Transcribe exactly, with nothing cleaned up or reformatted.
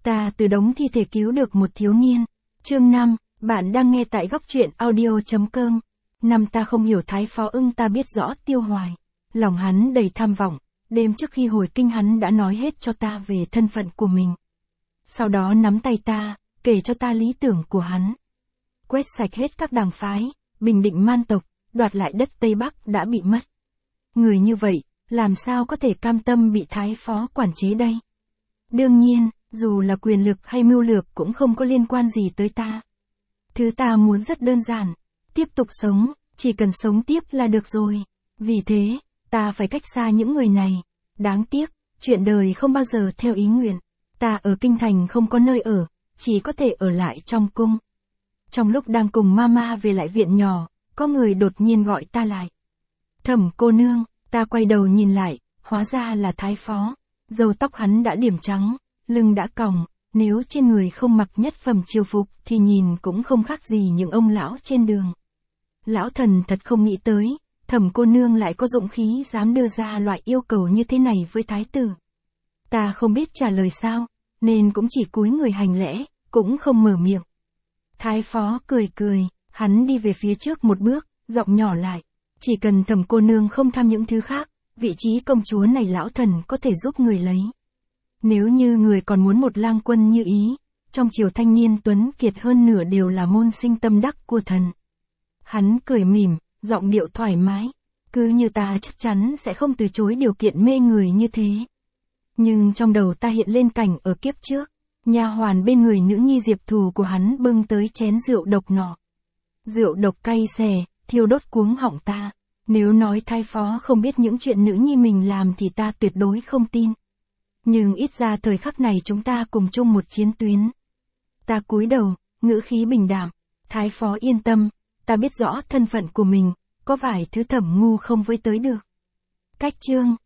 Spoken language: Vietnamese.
Ta từ đống thi thể cứu được một thiếu niên. Chương năm, bạn đang nghe tại góc truyện audio.com. Năm ta không hiểu Thái Phó Ưng, ta biết rõ Tiêu Hoài. Lòng hắn đầy tham vọng, đêm trước khi hồi kinh hắn đã nói hết cho ta về thân phận của mình. Sau đó nắm tay ta, kể cho ta lý tưởng của hắn. Quét sạch hết các đảng phái, bình định man tộc, đoạt lại đất Tây Bắc đã bị mất. Người như vậy, làm sao có thể cam tâm bị Thái Phó quản chế đây? Đương nhiên, dù là quyền lực hay mưu lược cũng không có liên quan gì tới ta. Thứ ta muốn rất đơn giản, tiếp tục sống, chỉ cần sống tiếp là được rồi. Vì thế, ta phải cách xa những người này. Đáng tiếc, chuyện đời không bao giờ theo ý nguyện. Ta ở kinh thành không có nơi ở, chỉ có thể ở lại trong cung. Trong lúc đang cùng mama về lại viện nhỏ, có người đột nhiên gọi ta lại. Thẩm cô nương, ta quay đầu nhìn lại, hóa ra là Thái Phó. Râu tóc hắn đã điểm trắng, lưng đã còng, nếu trên người không mặc nhất phẩm triều phục thì nhìn cũng không khác gì những ông lão trên đường. Lão thần thật không nghĩ tới, Thẩm cô nương lại có dũng khí dám đưa ra loại yêu cầu như thế này với thái tử. Ta không biết trả lời sao, nên cũng chỉ cúi người hành lễ, cũng không mở miệng. Thái Phó cười cười, hắn đi về phía trước một bước, giọng nhỏ lại. Chỉ cần Thẩm cô nương không tham những thứ khác, vị trí công chúa này lão thần có thể giúp người lấy. Nếu như người còn muốn một lang quân như ý, trong triều thanh niên tuấn kiệt hơn nửa đều là môn sinh tâm đắc của thần. Hắn cười mỉm, giọng điệu thoải mái, cứ như ta chắc chắn sẽ không từ chối điều kiện mê người như thế. Nhưng trong đầu ta hiện lên cảnh ở kiếp trước, nha hoàn bên người nữ nhi Diệp Thù của hắn bưng tới chén rượu độc nọ. Rượu độc cay xè, thiêu đốt cuống họng ta. Nếu nói Thái Phó không biết những chuyện nữ nhi mình làm thì ta tuyệt đối không tin. Nhưng ít ra thời khắc này chúng ta cùng chung một chiến tuyến. Ta cúi đầu, ngữ khí bình đạm. Thái Phó yên tâm, ta biết rõ thân phận của mình, có vài thứ Thẩm ngu không với tới được. Cách chương